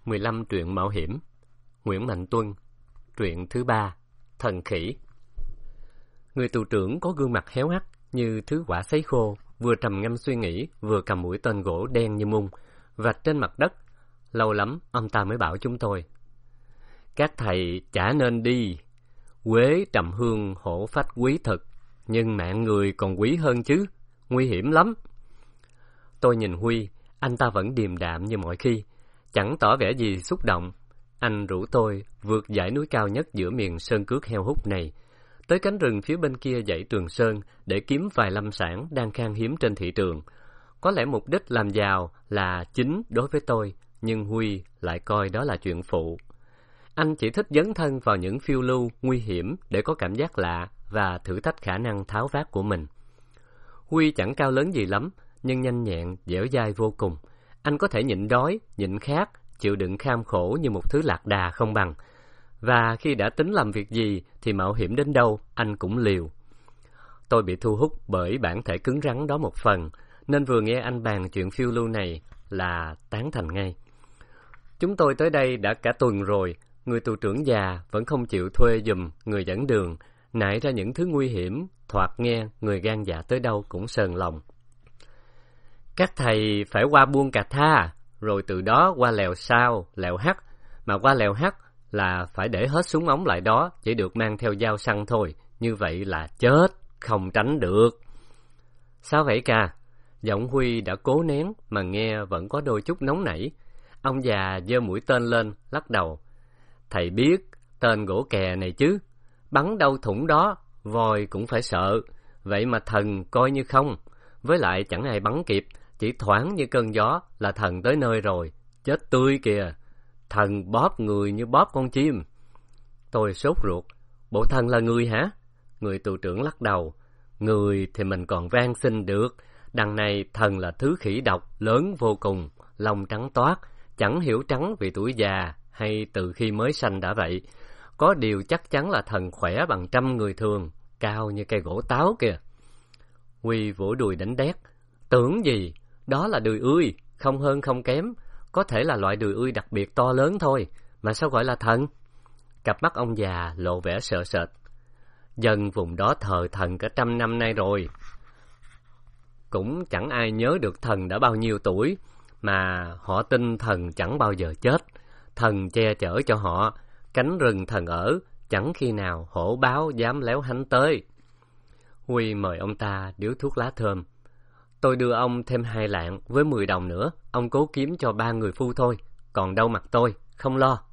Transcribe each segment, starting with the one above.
15 truyện mạo hiểm. Nguyễn Mạnh Tuân. Truyện thứ 3. Thần khỉ. Người tù trưởng có gương mặt héo hắt như thứ quả sấy khô, vừa trầm ngâm suy nghĩ, vừa cầm mũi tên gỗ đen như mung, vạch trên mặt đất. Lâu lắm, ông ta mới bảo chúng tôi: các thầy chả nên đi. Quế trầm hương hổ phách quý thực, nhưng mạng người còn quý hơn chứ, nguy hiểm lắm. Tôi nhìn Huy, anh ta vẫn điềm đạm như mọi khi, chẳng tỏ vẻ gì xúc động. Anh rủ tôi vượt dãy núi cao nhất giữa miền sơn cước heo hút này, tới cánh rừng phía bên kia dãy Trường Sơn để kiếm vài lâm sản đang khan hiếm trên thị trường. Có lẽ mục đích làm giàu là chính đối với tôi, nhưng Huy lại coi đó là chuyện phụ. Anh chỉ thích dấn thân vào những phiêu lưu nguy hiểm để có cảm giác lạ và thử thách khả năng tháo vát của mình. Huy chẳng cao lớn gì lắm, nhưng nhanh nhẹn, dẻo dai vô cùng. Anh có thể nhịn đói, nhịn khát, chịu đựng kham khổ như một thứ lạc đà không bằng. Và khi đã tính làm việc gì thì mạo hiểm đến đâu anh cũng liều. Tôi bị thu hút bởi bản thể cứng rắn đó một phần, nên vừa nghe anh bàn chuyện phiêu lưu này là tán thành ngay. Chúng tôi tới đây đã cả tuần rồi, người tù trưởng già vẫn không chịu thuê giùm người dẫn đường, nại ra những thứ nguy hiểm, thoạt nghe người gan dạ tới đâu cũng sờn lòng. Các thầy phải qua Buôn Cà Tha, rồi từ đó qua Lèo Sao, Lèo Hắt, mà qua Lèo Hắt là phải để hết súng ống lại đó, chỉ được mang theo dao săn thôi, như vậy là chết, không tránh được. Sao vậy ca? Giọng Huy đã cố nén mà nghe vẫn có đôi chút nóng nảy. Ông già giơ mũi tên lên, lắc đầu. Thầy biết tên gỗ kè này chứ, bắn đâu thủng đó, voi cũng phải sợ, vậy mà thần coi như không. Với lại chẳng ai bắn kịp, chỉ thoáng như cơn gió là thần tới nơi rồi, chết tươi kìa. Thần bóp người như bóp con chim. Tôi sốt ruột. Bộ thần là người hả? Người tù trưởng lắc đầu. Người thì mình còn van xin được, đằng này thần là thứ khỉ độc lớn vô cùng, lông trắng toát, chẳng hiểu trắng vì tuổi già hay từ khi mới sanh đã vậy. Có điều chắc chắn là thần khỏe bằng trăm người thường, cao như cây gỗ táo kìa. Huy vỗ đùi đánh đét. Tưởng gì, đó là đười ươi, không hơn không kém. Có thể là loại đười ươi đặc biệt to lớn thôi, mà sao gọi là thần? Cặp mắt ông già lộ vẻ sợ sệt. Dân vùng đó thờ thần cả 100 năm nay rồi. Cũng chẳng ai nhớ được thần đã bao nhiêu tuổi, mà họ tin thần chẳng bao giờ chết. Thần che chở cho họ, cánh rừng thần ở, chẳng khi nào hổ báo dám léo hánh tới. Huy mời ông ta điếu thuốc lá thơm. Tôi đưa ông thêm 2 lạng với 10 đồng nữa, ông cố kiếm cho 3 người phu thôi, còn đâu mặt tôi, không lo.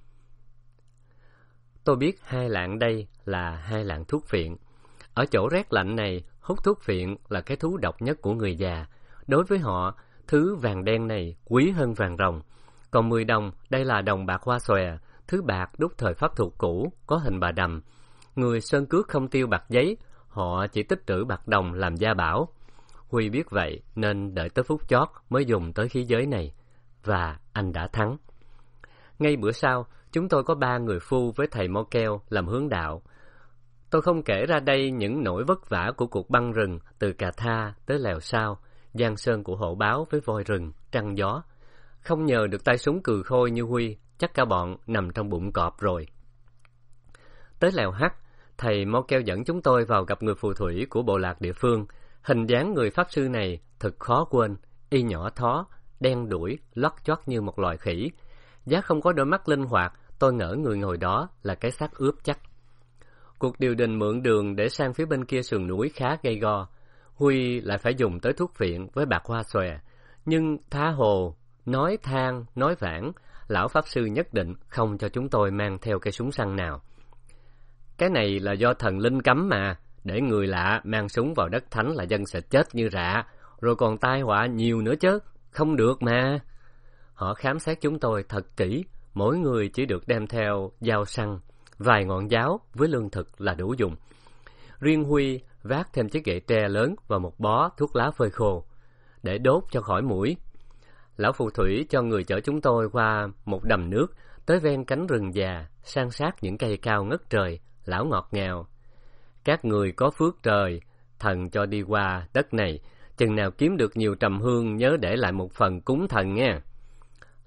Tôi biết 2 lạng đây là 2 lạng thuốc phiện. Ở chỗ rét lạnh này, hút thuốc phiện là cái thú độc nhất của người già. Đối với họ, thứ vàng đen này quý hơn vàng ròng. Còn 10 đồng, đây là đồng bạc hoa xòe, thứ bạc đúc thời Pháp thuộc cũ, có hình bà đầm. Người sơn cước không tiêu bạc giấy, họ chỉ tích trữ bạc đồng làm gia bảo. Huy biết vậy nên đợi tới phút chót mới dùng tới khí giới này. Và anh đã thắng. Ngay bữa sau, chúng tôi có 3 người phu với thầy Mo Keo làm hướng đạo. Tôi không kể ra đây những nỗi vất vả của cuộc băng rừng từ Cà Tha tới Lèo Sao, giang sơn của hổ báo với voi rừng, trăng gió. Không nhờ được tay súng cừ khôi như Huy, chắc cả bọn nằm trong bụng cọp rồi. Tới Lèo Hắt, thầy Mo Keo dẫn chúng tôi vào gặp người phù thủy của bộ lạc địa phương. Hình dáng người pháp sư này thật khó quên, y nhỏ thó, đen đuổi, lót choắt như một loài khỉ. Giá không có đôi mắt linh hoạt, tôi ngỡ người ngồi đó là cái xác ướp chắc. Cuộc điều đình mượn đường để sang phía bên kia sườn núi khá gay go. Huy lại phải dùng tới thuốc phiện với bạc hoa xòe. Nhưng tha hồ, nói than, nói vãn, lão pháp sư nhất định không cho chúng tôi mang theo cây súng săn nào. Cái này là do thần linh cấm mà, để người lạ mang súng vào đất thánh là dân sẽ chết như rạ, rồi còn tai họa nhiều nữa chứ, không được mà. Họ khám xét chúng tôi thật kỹ, mỗi người chỉ được đem theo dao săn, vài ngọn giáo với lương thực là đủ dùng. Riêng Huy vác thêm chiếc gậy tre lớn và một bó thuốc lá phơi khô, để đốt cho khỏi muỗi. Lão phù thủy cho người chở chúng tôi qua một đầm nước, tới ven cánh rừng già, san sát những cây cao ngất trời, lão ngọt ngào. Các người có phước trời, thần cho đi qua đất này, chừng nào kiếm được nhiều trầm hương nhớ để lại một phần cúng thần nha.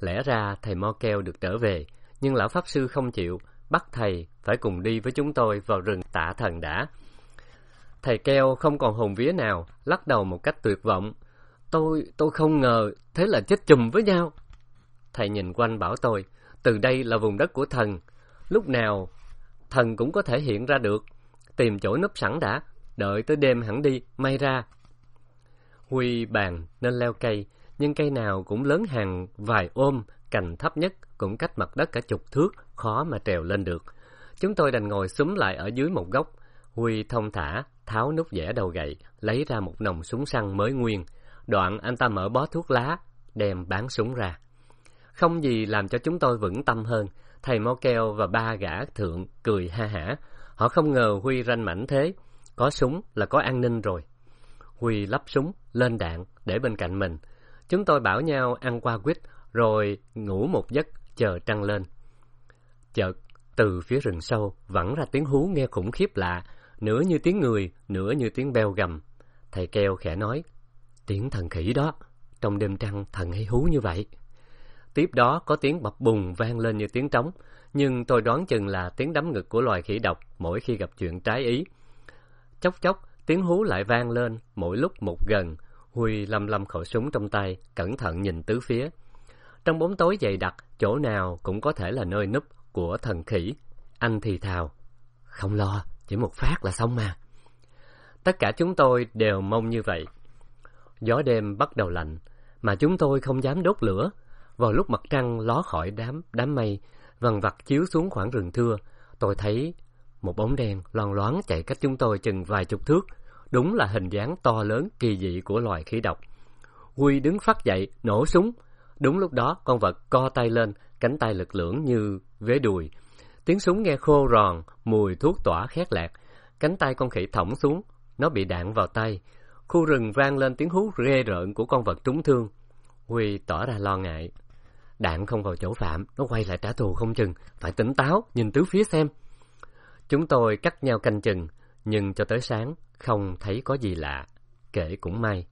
Lẽ ra thầy Mo Keo được trở về, nhưng lão pháp sư không chịu, bắt thầy phải cùng đi với chúng tôi vào rừng Tạ Thần đã. Thầy Keo không còn hồn vía nào, lắc đầu một cách tuyệt vọng. Tôi không ngờ, thế là chết chùm với nhau. Thầy nhìn quanh bảo tôi, từ đây là vùng đất của thần. Lúc nào thần cũng có thể hiện ra được. Tìm chỗ núp sẵn đã, đợi tới đêm hẳn đi, may ra. Huy bàn nên leo cây, nhưng cây nào cũng lớn hàng vài ôm, cành thấp nhất cũng cách mặt đất cả chục thước, khó mà trèo lên được. Chúng tôi đành ngồi xúm lại ở dưới một góc. Huy thông thả tháo nút dẻ đầu gậy, lấy ra một nòng súng săn mới nguyên. Đoạn anh ta mở bó thuốc lá, đem bán súng ra. Không gì làm cho chúng tôi vững tâm hơn. Thầy Mo Keo và ba gã thượng cười ha hả. Họ không ngờ Huy ranh mãnh thế. Có súng là có an ninh rồi. Huy lắp súng, lên đạn, để bên cạnh mình. Chúng tôi bảo nhau ăn qua quýt, rồi ngủ một giấc, chờ trăng lên. Chợt, từ phía rừng sâu, vẳng ra tiếng hú nghe khủng khiếp lạ, nửa như tiếng người, nửa như tiếng beo gầm. Thầy Keo khẽ nói, tiếng thần khỉ đó, trong đêm trăng thần hay hú như vậy. Tiếp đó có tiếng bập bùng vang lên như tiếng trống, nhưng tôi đoán chừng là tiếng đấm ngực của loài khỉ độc mỗi khi gặp chuyện trái ý. Chốc chốc, tiếng hú lại vang lên, mỗi lúc một gần. Huy lăm lăm khẩu súng trong tay, cẩn thận nhìn tứ phía. Trong bóng tối dày đặc, chỗ nào cũng có thể là nơi núp của thần khỉ. Anh thì thào, không lo, chỉ một phát là xong mà. Tất cả chúng tôi đều mong như vậy. Gió đêm bắt đầu lạnh, mà chúng tôi không dám đốt lửa. Vào lúc mặt trăng ló khỏi đám mây, vằn vặt chiếu xuống khoảng rừng thưa, tôi thấy một bóng đen loang loáng chạy cách chúng tôi chừng vài chục thước. Đúng là hình dáng to lớn kỳ dị của loài khỉ độc. Huy đứng phắt dậy, nổ súng. Đúng lúc đó, con vật co tay lên, cánh tay lực lưỡng như vế đùi. Tiếng súng nghe khô ròn, mùi thuốc tỏa khét lẹt. Cánh tay con khỉ thõng xuống, nó bị đạn vào tay. Khu rừng vang lên tiếng hú ghê rợn của con vật trúng thương. Huy tỏ ra lo ngại. Đạn không vào chỗ phạm, nó quay lại trả thù không chừng. Phải tỉnh táo, nhìn tứ phía xem. Chúng tôi cắt nhau canh chừng, nhưng cho tới sáng, không thấy có gì lạ. Kể cũng may.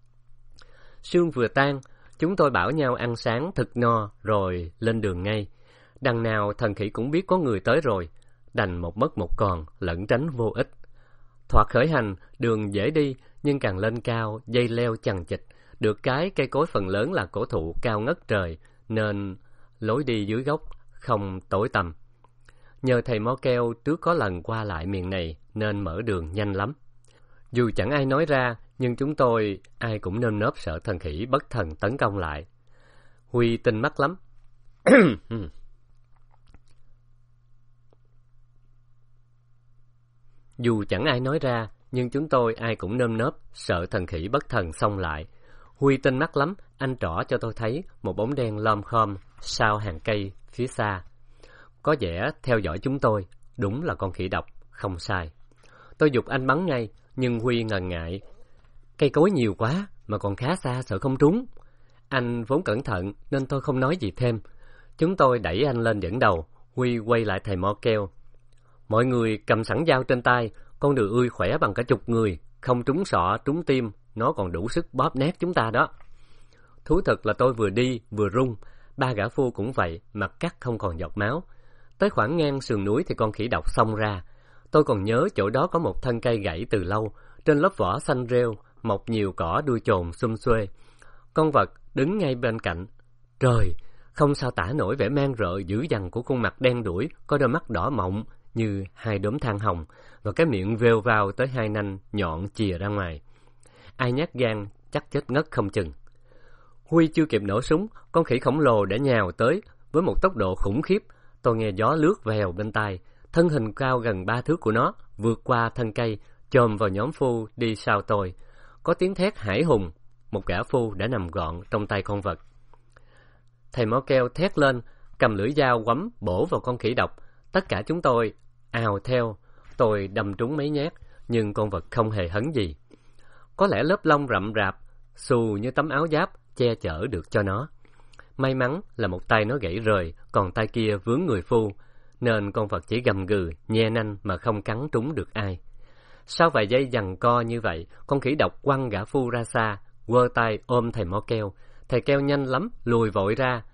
Sương vừa tan, chúng tôi bảo nhau ăn sáng thật no, rồi lên đường ngay. Đằng nào thần khỉ cũng biết có người tới rồi, đành một mất một còn, lẩn tránh vô ích. Thoạt khởi hành, đường dễ đi, nhưng càng lên cao, dây leo chằng chịt. Được cái cây cối phần lớn là cổ thụ cao ngất trời, nên lối đi dưới gốc không tối tăm. Nhờ thầy Mo Keo trước có lần qua lại miền này, nên mở đường nhanh lắm. Dù chẳng ai nói ra, nhưng chúng tôi ai cũng nơm nớp sợ thần khỉ bất thần tấn công lại. Huy tinh mắt lắm. Dù chẳng ai nói ra, nhưng chúng tôi ai cũng nơm nớp sợ thần khỉ bất thần xông lại. Huy tinh mắt lắm, anh trỏ cho tôi thấy một bóng đen lom khom sau hàng cây phía xa. Có vẻ theo dõi chúng tôi, đúng là con khỉ độc, không sai. Tôi giục anh bắn ngay, nhưng Huy ngần ngại. Cây cối nhiều quá, mà còn khá xa, sợ không trúng. Anh vốn cẩn thận, nên tôi không nói gì thêm. Chúng tôi đẩy anh lên dẫn đầu, Huy quay lại thầy Mo Keo. Mọi người cầm sẵn dao trên tay, con đười ươi khỏe bằng cả chục người, không trúng sọ, trúng tim, nó còn đủ sức bóp nát chúng ta đó. Thú thật là tôi vừa đi, vừa run, ba gã phu cũng vậy, mặt cắt không còn giọt máu. Tới khoảng ngang sườn núi thì con khỉ độc xông ra. Tôi còn nhớ chỗ đó có một thân cây gãy từ lâu, trên lớp vỏ xanh rêu, mọc nhiều cỏ đuôi chồn xum xuê. Con vật đứng ngay bên cạnh. Trời, không sao tả nổi vẻ man rợ dữ dằn của khuôn mặt đen đuổi, có đôi mắt đỏ mọng như hai đốm than hồng, và cái miệng vêu vào tới hai nanh nhọn chìa ra ngoài. Ai nhát gan chắc chết ngất không chừng. Huy chưa kịp nổ súng, con khỉ khổng lồ đã nhào tới với một tốc độ khủng khiếp. Tôi nghe gió lướt vèo bên tai, thân hình cao gần 3 thước của nó vượt qua thân cây, chồm vào nhóm phu đi sau tôi. Có tiếng thét hãi hùng, một gã phu đã nằm gọn trong tay con vật. Thầy Mo Keo thét lên, cầm lưỡi dao quắm bổ vào con khỉ độc. Tất cả chúng tôi ào theo. Tôi đâm trúng mấy nhát, nhưng con vật không hề hấn gì. Có lẽ lớp lông rậm rạp, xù như tấm áo giáp che chở được cho nó. May mắn là một tay nó gãy rời, còn tay kia vướng người phu, nên con vật chỉ gầm gừ, nhe nanh mà không cắn trúng được ai. Sau vài giây giằng co như vậy, con khỉ độc quăng gã phu ra xa, quơ tay ôm thầy Mo Keo. Thầy Keo nhanh lắm, lùi vội ra.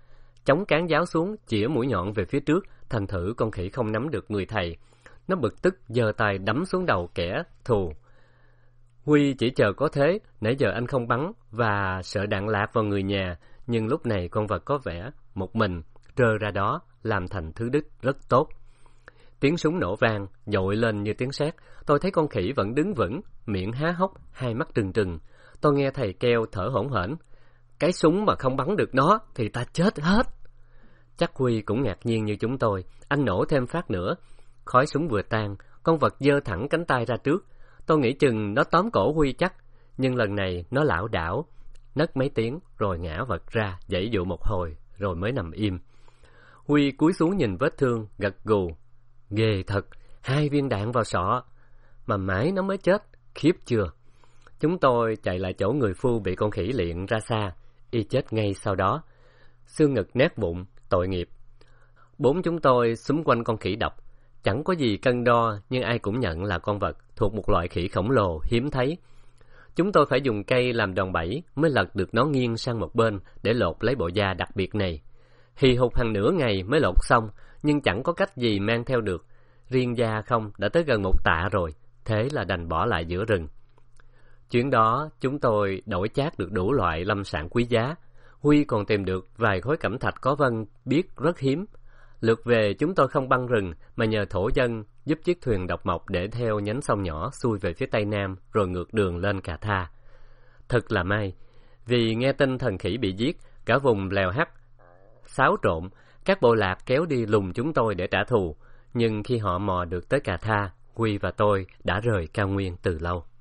chống cán giáo xuống, chĩa mũi nhọn về phía trước, thành thử con khỉ không nắm được người thầy. Nó bực tức giơ tay đấm xuống đầu kẻ thù. Huy chỉ chờ có thế, nãy giờ anh không bắn và sợ đạn lạc vào người nhà, nhưng lúc này con vật có vẻ một mình trơ ra đó, làm thành thứ đích rất tốt. Tiếng súng nổ vang, dội lên như tiếng sét. Tôi thấy con khỉ vẫn đứng vững, miệng há hốc, hai mắt trừng trừng. Tôi nghe thầy kêu thở hổn hển. Cái súng mà không bắn được nó thì ta chết hết. Chắc Huy cũng ngạc nhiên như chúng tôi. Anh nổ thêm phát nữa. Khói súng vừa tan, con vật giơ thẳng cánh tay ra trước. Tôi nghĩ chừng nó tóm cổ Huy chắc. Nhưng lần này nó lảo đảo, nấc mấy tiếng rồi ngã vật ra, giãy dụ một hồi rồi mới nằm im. Huy cúi xuống nhìn vết thương, gật gù. Ghê thật, 2 viên đạn vào sọ. Mà mãi nó mới chết, khiếp chưa? Chúng tôi chạy lại chỗ người phu bị con khỉ liệng ra xa, y chết ngay sau đó. Xương ngực nát bụng, tội nghiệp. 4 chúng tôi xúm quanh con khỉ độc. Chẳng có gì cân đo, nhưng ai cũng nhận là con vật thuộc một loại khỉ khổng lồ hiếm thấy. Chúng tôi phải dùng cây làm đòn bẩy mới lật được nó nghiêng sang một bên để lột lấy bộ da đặc biệt này. Hì hục hàng nửa ngày mới lột xong, nhưng chẳng có cách gì mang theo được. Riêng da không đã tới gần 1 tạ rồi, thế là đành bỏ lại giữa rừng. Chuyến đó chúng tôi đổi chác được đủ loại lâm sản quý giá. Huy còn tìm được vài khối cẩm thạch có vân biết rất hiếm. Lượt về chúng tôi không băng rừng mà nhờ thổ dân giúp chiếc thuyền độc mộc để theo nhánh sông nhỏ xuôi về phía tây nam rồi ngược đường lên Cà Tha. Thật là may, vì nghe tin thần khỉ bị giết, cả vùng lèo hắt xáo trộn, các bộ lạc kéo đi lùng chúng tôi để trả thù. Nhưng khi họ mò được tới Cà Tha, Huy và tôi đã rời cao nguyên từ lâu.